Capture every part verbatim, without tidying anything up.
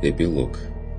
Эпилог.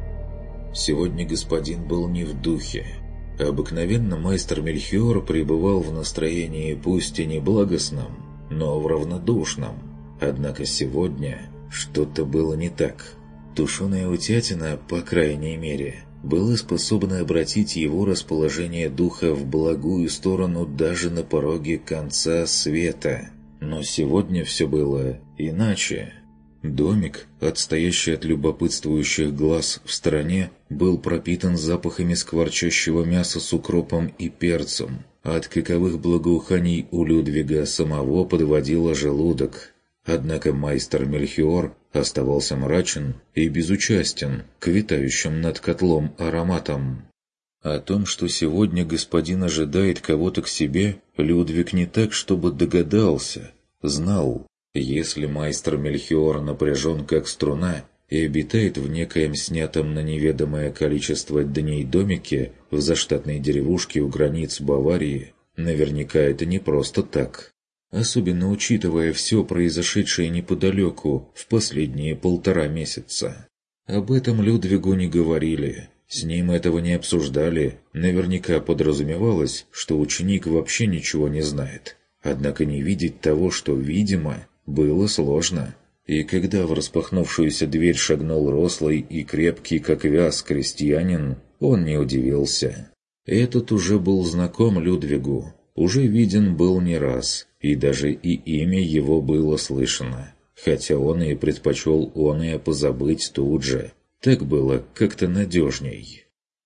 Сегодня господин был не в духе. Обыкновенно майстер Мельхиор пребывал в настроении пусть и не благостном, но в равнодушном. Однако сегодня что-то было не так. Тушеная утятина, по крайней мере, была способна обратить его расположение духа в благую сторону даже на пороге конца света. Но сегодня все было иначе. Домик, отстоящий от любопытствующих глаз в стороне, был пропитан запахами скворчащего мяса с укропом и перцем. От каковых благоуханий у Людвига самого подводило желудок. Однако майстер Мельхиор оставался мрачен и безучастен к витающим над котлом ароматам. О том, что сегодня господин ожидает кого-то к себе, Людвиг не так, чтобы догадался, знал. Если майстер Мельхиор напряжен как струна и обитает в некоем снятом на неведомое количество дней домике в заштатной деревушке у границ Баварии, наверняка это не просто так. Особенно учитывая все произошедшее неподалеку в последние полтора месяца. Об этом Людвигу не говорили, с ним этого не обсуждали, наверняка подразумевалось, что ученик вообще ничего не знает. Однако не видеть того, что видимо, было сложно. И когда в распахнувшуюся дверь шагнул рослый и крепкий, как вяз, крестьянин, он не удивился. Этот уже был знаком Людвигу, уже виден был не раз, и даже и имя его было слышно, хотя он и предпочел оное позабыть тут же. Так было как-то надежней.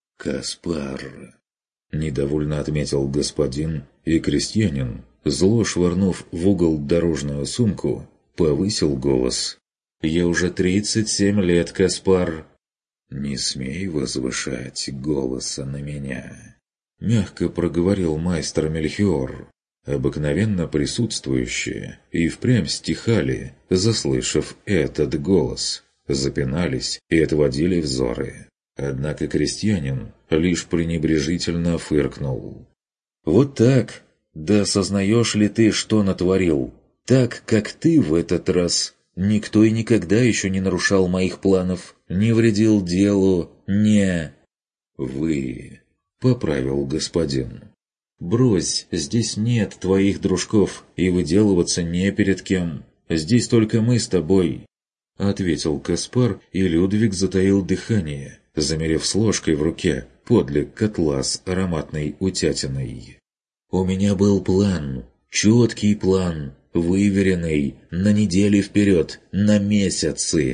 «Каспар!» — недовольно отметил господин, и крестьянин, зло швырнув в угол дорожную сумку, повысил голос. «Я уже тридцать семь лет, Каспар!» «Не смей возвышать голоса на меня!» — мягко проговорил майстер Мельхиор. Обыкновенно присутствующие и впрямь стихали, заслышав этот голос, запинались и отводили взоры. Однако крестьянин лишь пренебрежительно фыркнул. «Вот так! Да осознаешь ли ты, что натворил? Так, как ты в этот раз. Никто и никогда еще не нарушал моих планов, не вредил делу, не...» «Вы...» — поправил господин. «Брось, здесь нет твоих дружков, и выделываться не перед кем. Здесь только мы с тобой», — ответил Каспар, и Людвиг затаил дыхание, замерев с ложкой в руке подле котла с ароматной утятиной. «У меня был план, четкий план, выверенный, на недели вперед, на месяцы,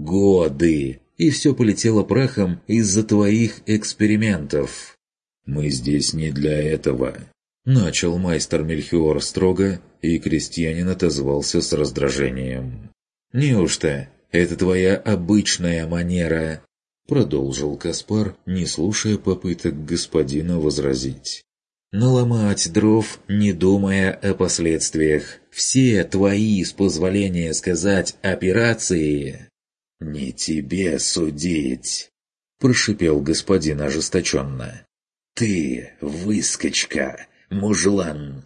годы, и все полетело прахом из-за твоих экспериментов». «Мы здесь не для этого», — начал майстер Мельхиор строго, и крестьянин отозвался с раздражением. «Неужто это твоя обычная манера?» — продолжил Каспар, не слушая попыток господина возразить. «Наломать дров, не думая о последствиях. Все твои, с позволения сказать, операции...» «Не тебе судить», — прошипел господин ожесточенно. «Ты, выскочка, мужлан,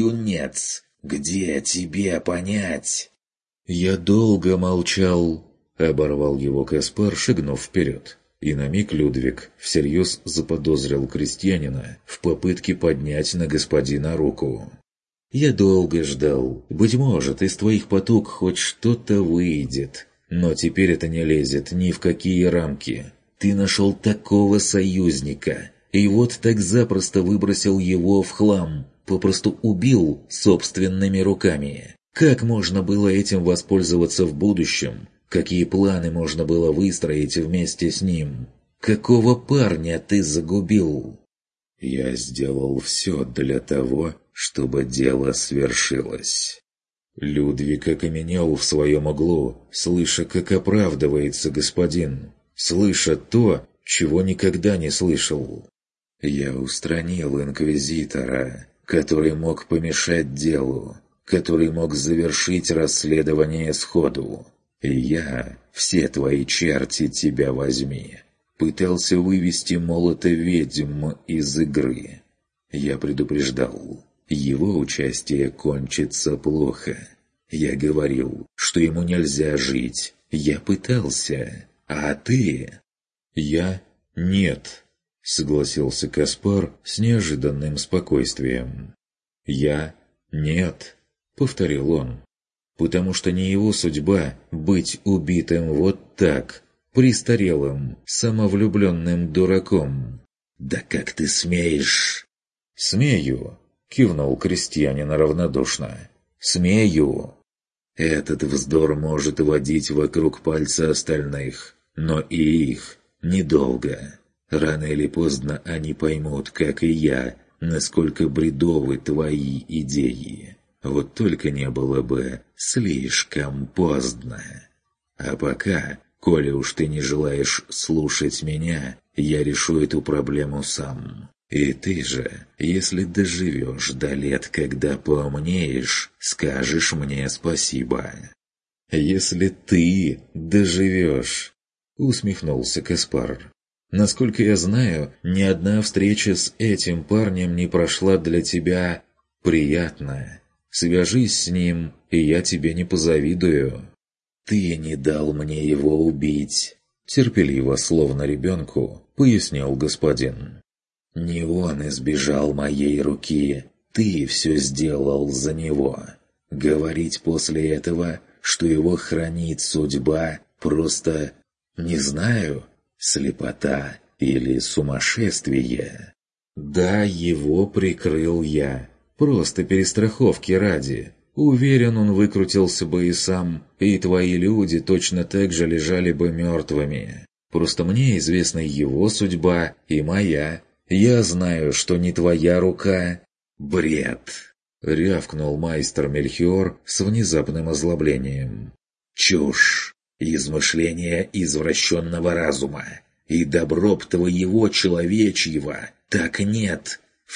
юнец, где тебе понять?» «Я долго молчал», — оборвал его Каспар, шагнув вперед. И на миг Людвиг всерьез заподозрил крестьянина в попытке поднять на господина руку. «Я долго ждал. Быть может, из твоих потуг хоть что-то выйдет. Но теперь это не лезет ни в какие рамки. Ты нашел такого союзника, и вот так запросто выбросил его в хлам, попросту убил собственными руками. Как можно было этим воспользоваться в будущем? Какие планы можно было выстроить вместе с ним? Какого парня ты загубил?» «Я сделал все для того, чтобы дело свершилось». Людвиг окаменел в своем углу, слыша, как оправдывается господин, слыша то, чего никогда не слышал. «Я устранил инквизитора, который мог помешать делу, который мог завершить расследование сходу. И я, все твои черти тебя возьми, пытался вывести молота ведьм из игры. Я предупреждал, его участие кончится плохо. Я говорил, что ему нельзя жить. Я пытался. А ты?» «Я? Нет», — согласился Каспар с неожиданным спокойствием. «Я? Нет», — повторил он. «Потому что не его судьба быть убитым вот так, престарелым, самовлюбленным дураком». «Да как ты смеешь?» «Смею», — кивнул крестьянин равнодушно. «Смею. Этот вздор может водить вокруг пальца остальных, но и их недолго. Рано или поздно они поймут, как и я, насколько бредовы твои идеи. Вот только не было бы слишком поздно. А пока, коли уж ты не желаешь слушать меня, я решу эту проблему сам. И ты же, если доживешь до лет, когда поумнеешь, скажешь мне спасибо». «Если ты доживешь», — усмехнулся Каспар. «Насколько я знаю, ни одна встреча с этим парнем не прошла для тебя приятно. Свяжись с ним, и я тебе не позавидую». «Ты не дал мне его убить», — терпеливо, словно ребенку, пояснил господин. «Не он избежал моей руки, ты все сделал за него. Говорить после этого, что его хранит судьба, просто, не знаю, слепота или сумасшествие». «Да, его прикрыл я, просто перестраховки ради. Уверен, он выкрутился бы и сам, и твои люди точно так же лежали бы мертвыми. Просто мне известна его судьба и моя. Я знаю, что не твоя рука». «Бред!» — рявкнул майстер Мельхиор с внезапным озлоблением. «Чушь! Измышления извращенного разума! И добро б твоего человечьего! Так нет!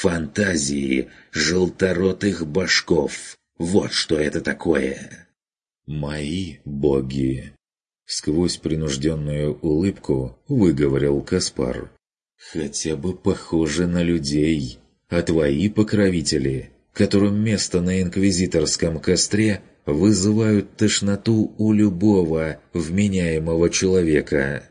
Фантазии желторотых башков! Вот что это такое!» «Мои боги!» — сквозь принужденную улыбку выговорил Каспар. «Хотя бы похожи на людей, а твои покровители, которым место на инквизиторском костре, вызывают тошноту у любого вменяемого человека».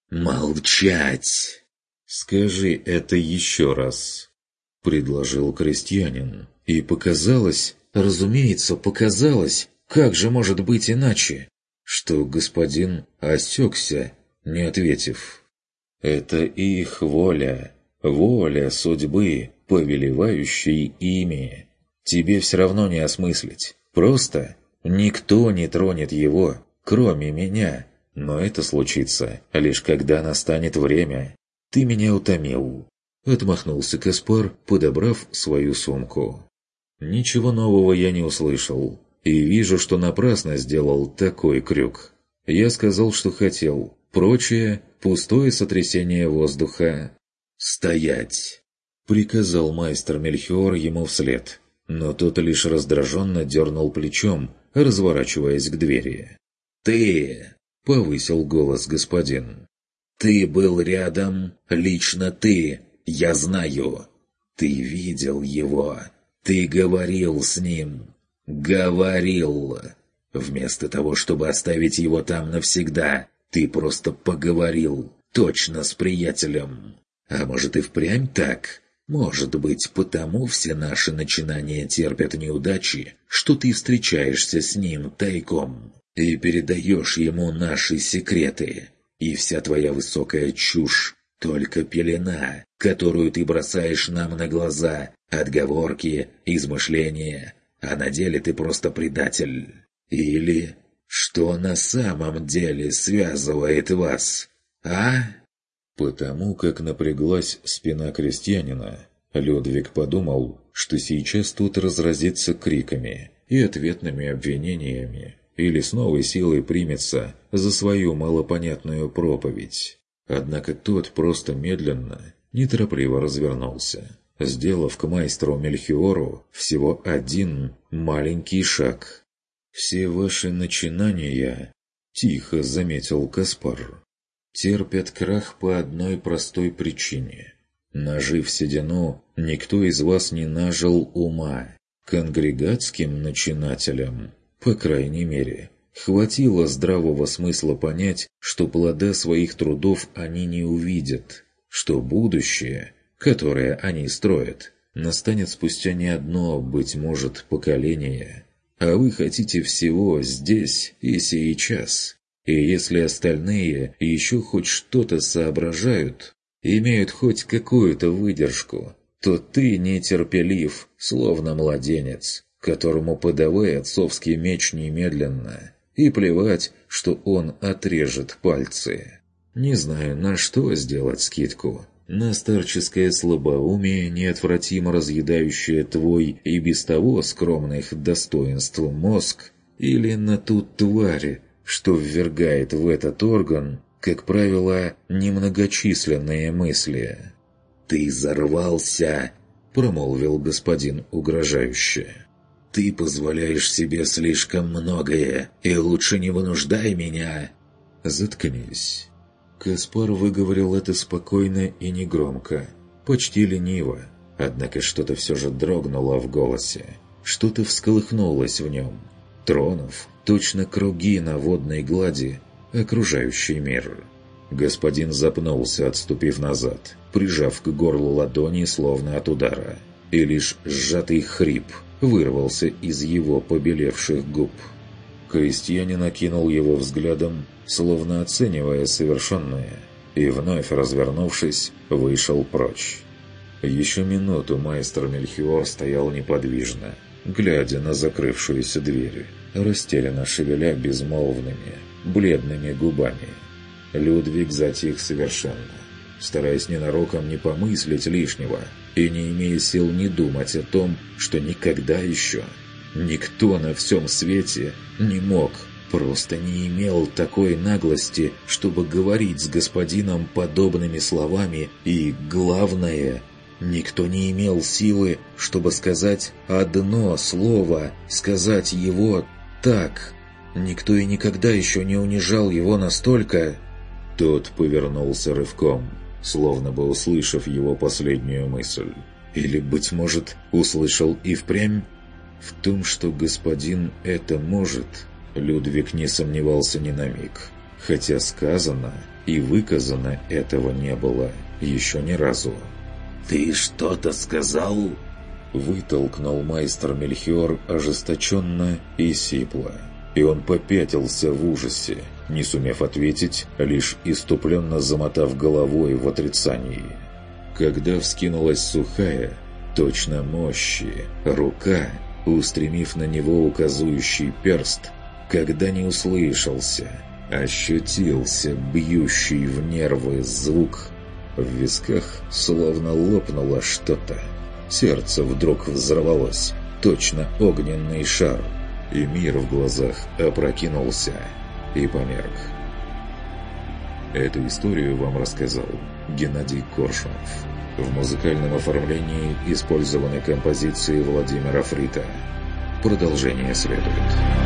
«Молчать!» «Скажи это еще раз», — предложил крестьянин. И показалось, разумеется, показалось, как же может быть иначе, что господин осекся, не ответив. «Это их воля, воля судьбы, повелевающей ими. Тебе все равно не осмыслить. Просто никто не тронет его, кроме меня. Но это случится, лишь когда настанет время. Ты меня утомил». Отмахнулся Каспар, подобрав свою сумку. «Ничего нового я не услышал, и вижу, что напрасно сделал такой крюк. Я сказал, что хотел. Прочее — пустое сотрясение воздуха». «Стоять!» — приказал майстер Мельхиор ему вслед, но тот лишь раздраженно дернул плечом, разворачиваясь к двери. «Ты!» — повысил голос господин. «Ты был рядом, лично ты, я знаю. Ты видел его, ты говорил с ним. Говорил. Вместо того, чтобы оставить его там навсегда, ты просто поговорил, точно с приятелем. А может и впрямь так? Может быть, потому все наши начинания терпят неудачи, что ты встречаешься с ним тайком и передаешь ему наши секреты. И вся твоя высокая чушь — только пелена, которую ты бросаешь нам на глаза, отговорки, измышления, а на деле ты просто предатель. Или что на самом деле связывает вас, а?» Потому как напряглась спина крестьянина, Людвиг подумал, что сейчас тут разразится криками и ответными обвинениями, или с новой силой примется за свою малопонятную проповедь. Однако тот просто медленно, неторопливо развернулся, сделав к майстру Мельхиору всего один маленький шаг. «Все ваши начинания, — тихо заметил Каспар, — терпят крах по одной простой причине. Нажив седину, никто из вас не нажил ума. Конгрегатским начинателям, по крайней мере, Хватило здравого смысла понять, что плода своих трудов они не увидят, что будущее, которое они строят, настанет спустя не одно, быть может, поколение. А вы хотите всего здесь и сейчас. И если остальные еще хоть что-то соображают, имеют хоть какую-то выдержку, то ты нетерпелив, словно младенец, которому подавай отцовский меч немедленно, и плевать, что он отрежет пальцы. Не знаю, на что сделать скидку. На старческое слабоумие, неотвратимо разъедающее твой и без того скромных достоинств мозг, или на ту тварь, что ввергает в этот орган, как правило, немногочисленные мысли. «Ты взорвался!» — промолвил господин угрожающе. «Ты позволяешь себе слишком многое, и лучше не вынуждай меня!» «Заткнись!» Каспар выговорил это спокойно и негромко, почти лениво, однако что-то все же дрогнуло в голосе, что-то всколыхнулось в нем, тронув точно круги на водной глади окружающий мир. Господин запнулся, отступив назад, прижав к горлу ладони словно от удара, и лишь сжатый хрип вырвался из его побелевших губ. Крестьянин окинул его взглядом, словно оценивая совершенное, и, вновь развернувшись, вышел прочь. Еще минуту майстер Мельхиор стоял неподвижно, глядя на закрывшуюся дверь, растерянно шевеля безмолвными, бледными губами. Людвиг затих совершенно, стараясь ненароком не помыслить лишнего и не имея сил не думать о том, что никогда еще никто на всем свете не мог, просто не имел такой наглости, чтобы говорить с господином подобными словами, и, главное, никто не имел силы, чтобы сказать одно слово, сказать его так. Никто и никогда еще не унижал его настолько. Тот повернулся рывком, словно бы услышав его последнюю мысль. Или, быть может, услышал и впрямь? В том, что господин это может, Людвиг не сомневался ни на миг, хотя сказано и выказано этого не было еще ни разу. «Ты что-то сказал?» Вытолкнул майстер Мельхиор ожесточенно и сипло, и он попятился в ужасе, не сумев ответить, лишь иступленно замотав головой в отрицании. Когда вскинулась сухая, точно мощи, рука, устремив на него указующий перст, когда не услышался, ощутился бьющий в нервы звук. В висках словно лопнуло что-то. Сердце вдруг взорвалось, точно огненный шар, и мир в глазах опрокинулся и померк. Эту историю вам рассказал Геннадий Коршунов. В музыкальном оформлении использованы композиции Владимира Фрита. Продолжение следует.